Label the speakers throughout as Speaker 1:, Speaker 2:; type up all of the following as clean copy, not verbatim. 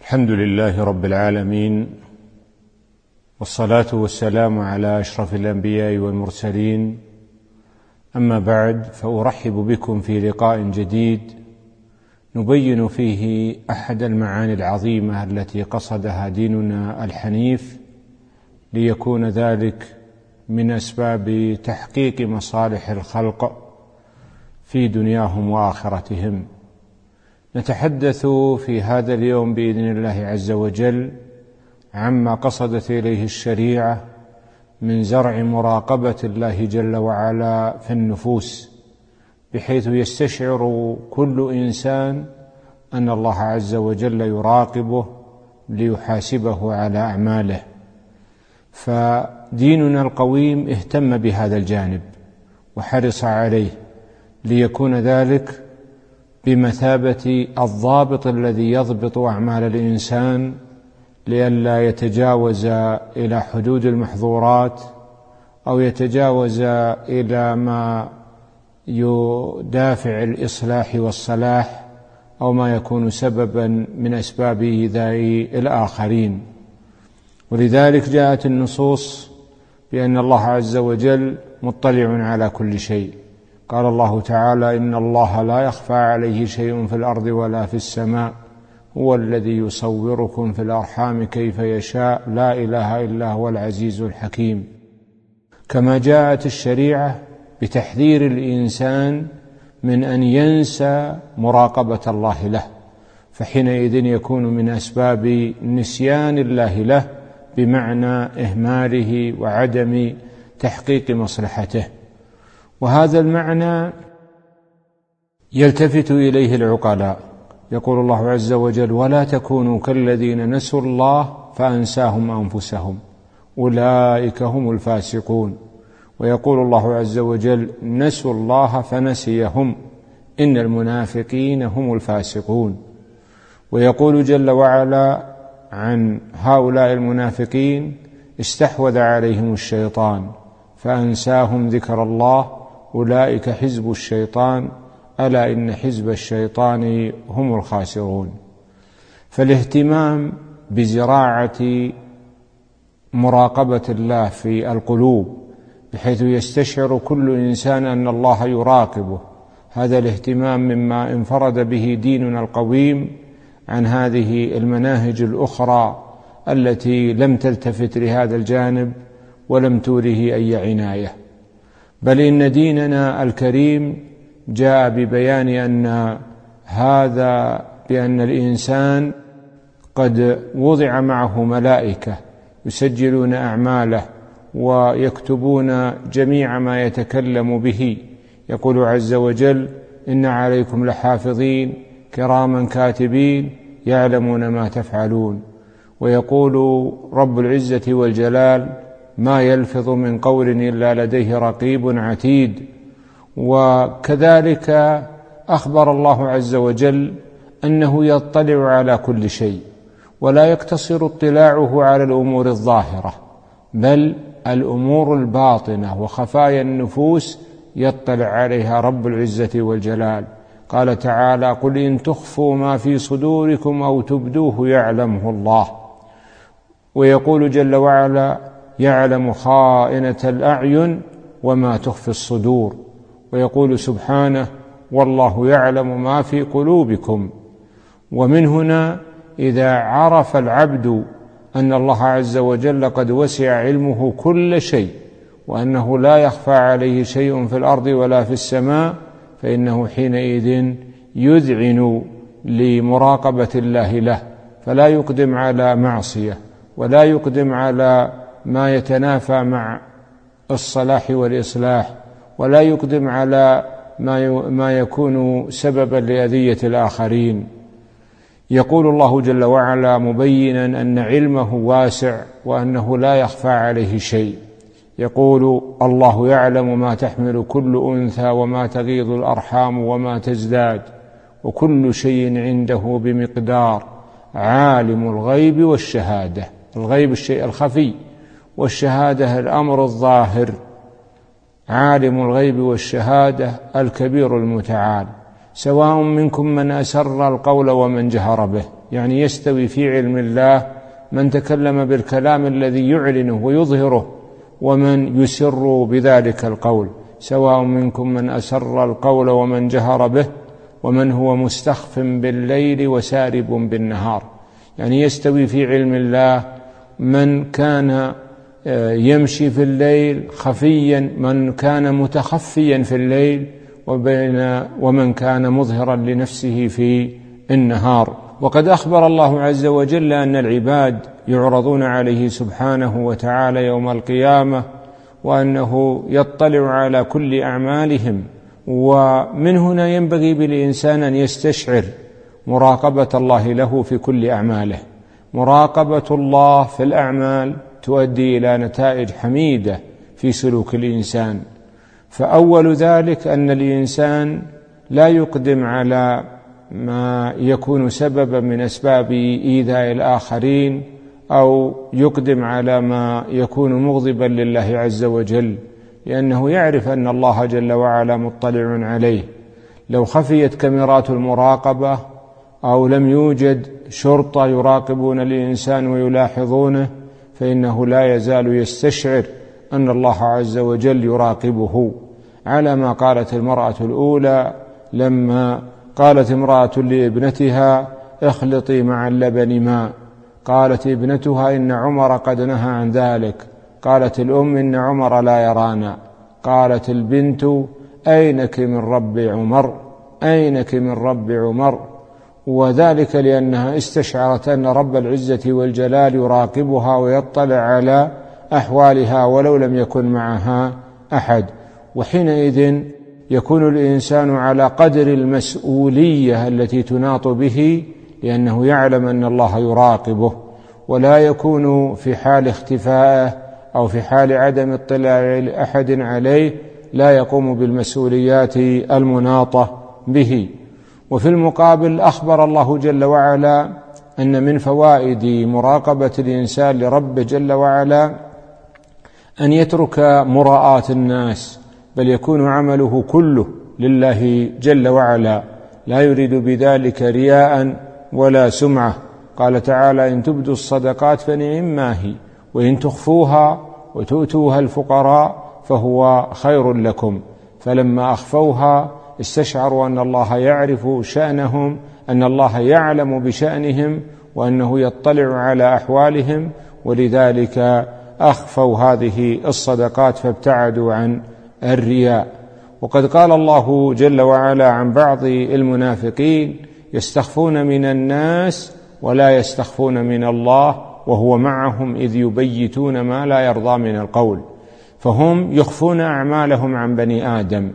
Speaker 1: الحمد لله رب العالمين، والصلاة والسلام على أشرف الأنبياء والمرسلين. أما بعد، فأرحب بكم في لقاء جديد نبين فيه أحد المعاني العظيمة التي قصدها ديننا الحنيف، ليكون ذلك من أسباب تحقيق مصالح الخلق في دنياهم وآخرتهم. نتحدث في هذا اليوم بإذن الله عز وجل عما قصدت إليه الشريعة من زرع مراقبة الله جل وعلا في النفوس، بحيث يستشعر كل إنسان أن الله عز وجل يراقبه ليحاسبه على أعماله. فديننا القويم اهتم بهذا الجانب وحرص عليه، ليكون ذلك بمثابة الضابط الذي يضبط أعمال الإنسان لئلا يتجاوز إلى حدود المحظورات أو يتجاوز إلى ما يدافع الإصلاح والصلاح أو ما يكون سببا من أسباب إيذاء الآخرين. ولذلك جاءت النصوص بأن الله عز وجل مطلع على كل شيء. قال الله تعالى: إن الله لا يخفى عليه شيء في الأرض ولا في السماء، هو الذي يصوركم في الأرحام كيف يشاء، لا إله إلا هو العزيز الحكيم. كما جاءت الشريعة بتحذير الإنسان من أن ينسى مراقبة الله له، فحينئذ يكون من أسباب نسيان الله له، بمعنى إهماله وعدم تحقيق مصلحته. وهذا المعنى يلتفت إليه العقلاء. يقول الله عز وجل: ولا تكونوا كالذين نسوا الله فأنساهم أنفسهم أولئك هم الفاسقون. ويقول الله عز وجل: نسوا الله فنسيهم إن المنافقين هم الفاسقون. ويقول جل وعلا عن هؤلاء المنافقين: استحوذ عليهم الشيطان فأنساهم ذكر الله أولئك حزب الشيطان ألا إن حزب الشيطان هم الخاسرون. فالاهتمام بزراعة مراقبة الله في القلوب، بحيث يستشعر كل إنسان أن الله يراقبه، هذا الاهتمام مما انفرد به ديننا القويم عن هذه المناهج الأخرى التي لم تلتفت لهذا الجانب ولم توره أي عناية. بل إن ديننا الكريم جاء ببيان بأن الإنسان قد وضع معه ملائكة يسجلون أعماله ويكتبون جميع ما يتكلم به. يقول عز وجل: إن عليكم لحافظين كراما كاتبين يعلمون ما تفعلون. ويقول رب العزة والجلال: ما يلفظ من قول إلا لديه رقيب عتيد. وكذلك أخبر الله عز وجل أنه يطلع على كل شيء، ولا يقتصر اطلاعه على الأمور الظاهرة، بل الأمور الباطنة وخفايا النفوس يطلع عليها رب العزة والجلال. قال تعالى: قل إن تخفوا ما في صدوركم أو تبدوه يعلمه الله. ويقول جل وعلا: يعلم خائنة الأعين وما تخفي الصدور. ويقول سبحانه: والله يعلم ما في قلوبكم. ومن هنا إذا عرف العبد أن الله عز وجل قد وسع علمه كل شيء، وأنه لا يخفى عليه شيء في الأرض ولا في السماء، فإنه حينئذ يذعن لمراقبة الله له، فلا يقدم على معصية ولا يقدم على ما يتنافى مع الصلاح والإصلاح، ولا يقدم على ما يكون سببا لأذية الآخرين. يقول الله جل وعلا مبينا أن علمه واسع وأنه لا يخفى عليه شيء. يقول: الله يعلم ما تحمل كل أنثى وما تغيض الأرحام وما تزداد وكل شيء عنده بمقدار عالم الغيب والشهادة. الغيب الشيء الخفي، والشهادة الأمر الظاهر. عالم الغيب والشهادة الكبير المتعال. سواء منكم من أسر القول ومن جهر به يعني يستوي في علم الله من تكلم بالكلام الذي يعلنه ويظهره ومن يسر بذلك القول، سواء منكم من أسر القول ومن جهر به ومن هو مستخف بالليل وسارب بالنهار. يعني يستوي في علم الله من كان يمشي في الليل خفيا، من كان متخفيا في الليل، ومن كان مظهرا لنفسه في النهار. وقد أخبر الله عز وجل أن العباد يعرضون عليه سبحانه وتعالى يوم القيامة، وأنه يطلع على كل أعمالهم. ومن هنا ينبغي بالإنسان أن يستشعر مراقبة الله له في كل أعماله. مراقبة الله في الأعمال تؤدي إلى نتائج حميدة في سلوك الإنسان. فأول ذلك أن الإنسان لا يقدم على ما يكون سببا من أسباب إيذاء الآخرين، أو يقدم على ما يكون مغضبا لله عز وجل، لأنه يعرف أن الله جل وعلا مطلع عليه. لو خفيت كاميرات المراقبة أو لم يوجد شرطة يراقبون الإنسان ويلاحظونه، فإنه لا يزال يستشعر أن الله عز وجل يراقبه، على ما قالت المرأة الأولى لما قالت امرأة لابنتها اخلطي مع اللبن ماء، قالت ابنتها إن عمر قد نهى عن ذلك، قالت الأم إن عمر لا يرانا، قالت البنت أينك من رب عمر، أينك من رب عمر. وذلك لأنها استشعرت أن رب العزة والجلال يراقبها ويطلع على أحوالها ولو لم يكن معها أحد. وحينئذ يكون الإنسان على قدر المسؤولية التي تناط به، لأنه يعلم أن الله يراقبه، ولا يكون في حال اختفائه أو في حال عدم اطلاع أحد عليه لا يقوم بالمسؤوليات المناطة به. وفي المقابل أخبر الله جل وعلا أن من فوائد مراقبة الإنسان لربه جل وعلا أن يترك مراءة الناس، بل يكون عمله كله لله جل وعلا، لا يريد بذلك رياء ولا سمعة. قال تعالى إن تبدوا الصدقات فنعما هي، وإن تخفوها وتؤتوها الفقراء فهو خير لكم. فلما أخفوها استشعروا أن الله يعرف شأنهم، أن الله يعلم بشأنهم، وأنه يطلع على أحوالهم، ولذلك أخفوا هذه الصدقات فابتعدوا عن الرياء. وقد قال الله جل وعلا عن بعض المنافقين يستخفون من الناس ولا يستخفون من الله وهو معهم إذ يبيتون ما لا يرضى من القول. فهم يخفون أعمالهم عن بني آدم،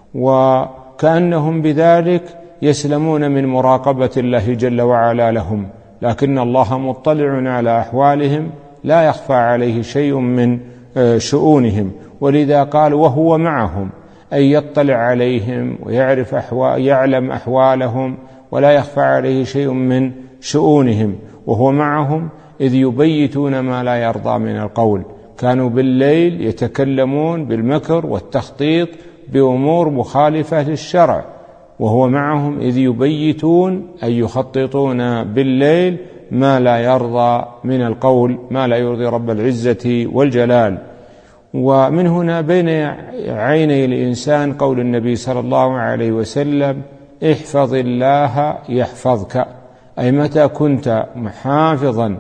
Speaker 1: وكأنهم بذلك يسلمون من مراقبة الله جل وعلا لهم، لكن الله مطلع على أحوالهم لا يخفى عليه شيء من شؤونهم. ولذا قال وهو معهم، أي يطلع عليهم ويعرف يعلم أحوالهم ولا يخفى عليه شيء من شؤونهم. وهو معهم إذ يبيتون ما لا يرضى من القول. كانوا بالليل يتكلمون بالمكر والتخطيط بأمور مخالفة للشرع، وهو معهم إذ يبيتون أي يخططون بالليل ما لا يرضى من القول، ما لا يرضي رب العزة والجلال. ومن هنا بين عيني الإنسان قول النبي صلى الله عليه وسلم احفظ الله يحفظك، أي متى كنت محافظا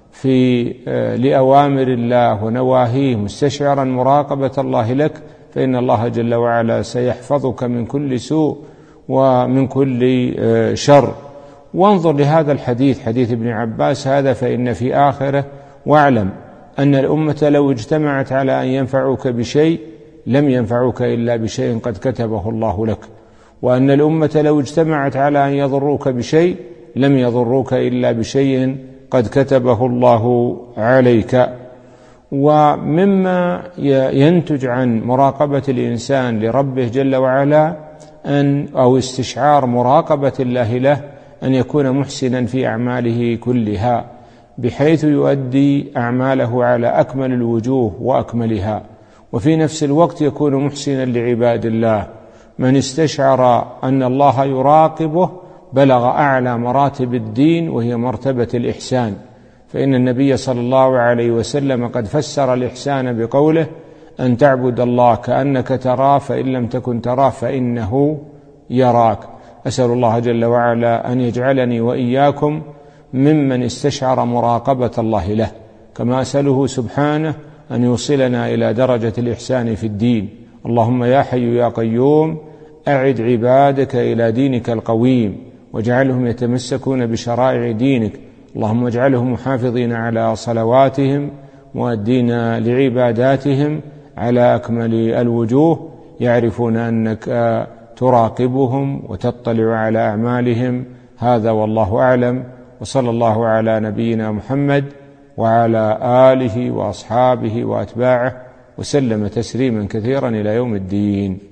Speaker 1: لأوامر الله ونواهيه مستشعرا مراقبة الله لك، فإن الله جل وعلا سيحفظك من كل سوء ومن كل شر. وانظر لهذا الحديث، حديث ابن عباس هذا، فإن في آخره واعلم أن الأمة لو اجتمعت على أن ينفعوك بشيء لم ينفعوك إلا بشيء قد كتبه الله لك، وأن الأمة لو اجتمعت على أن يضروك بشيء لم يضروك إلا بشيء قد كتبه الله عليك. ومما ينتج عن مراقبة الإنسان لربه جل وعلا أو استشعار مراقبة الله له أن يكون محسنا في أعماله كلها، بحيث يؤدي أعماله على أكمل الوجوه وأكملها، وفي نفس الوقت يكون محسنا لعباد الله. من استشعر أن الله يراقبه بلغ أعلى مراتب الدين وهي مرتبة الإحسان، فإن النبي صلى الله عليه وسلم قد فسر الإحسان بقوله: أن تعبد الله كأنك تراه فإن لم تكن تراه فإنه يراك. أسأل الله جل وعلا أن يجعلني وإياكم ممن استشعر مراقبة الله له، كما أسأله سبحانه أن يوصلنا إلى درجة الإحسان في الدين. اللهم يا حي يا قيوم أعد عبادك إلى دينك القويم، واجعلهم يتمسكون بشرائع دينك. اللهم اجعلهم محافظين على صلواتهم، مؤدين لعباداتهم على أكمل الوجوه، يعرفون أنك تراقبهم وتطلع على أعمالهم. هذا والله أعلم، وصلى الله على نبينا محمد وعلى آله وأصحابه وأتباعه وسلم تسليما كثيرا إلى يوم الدين.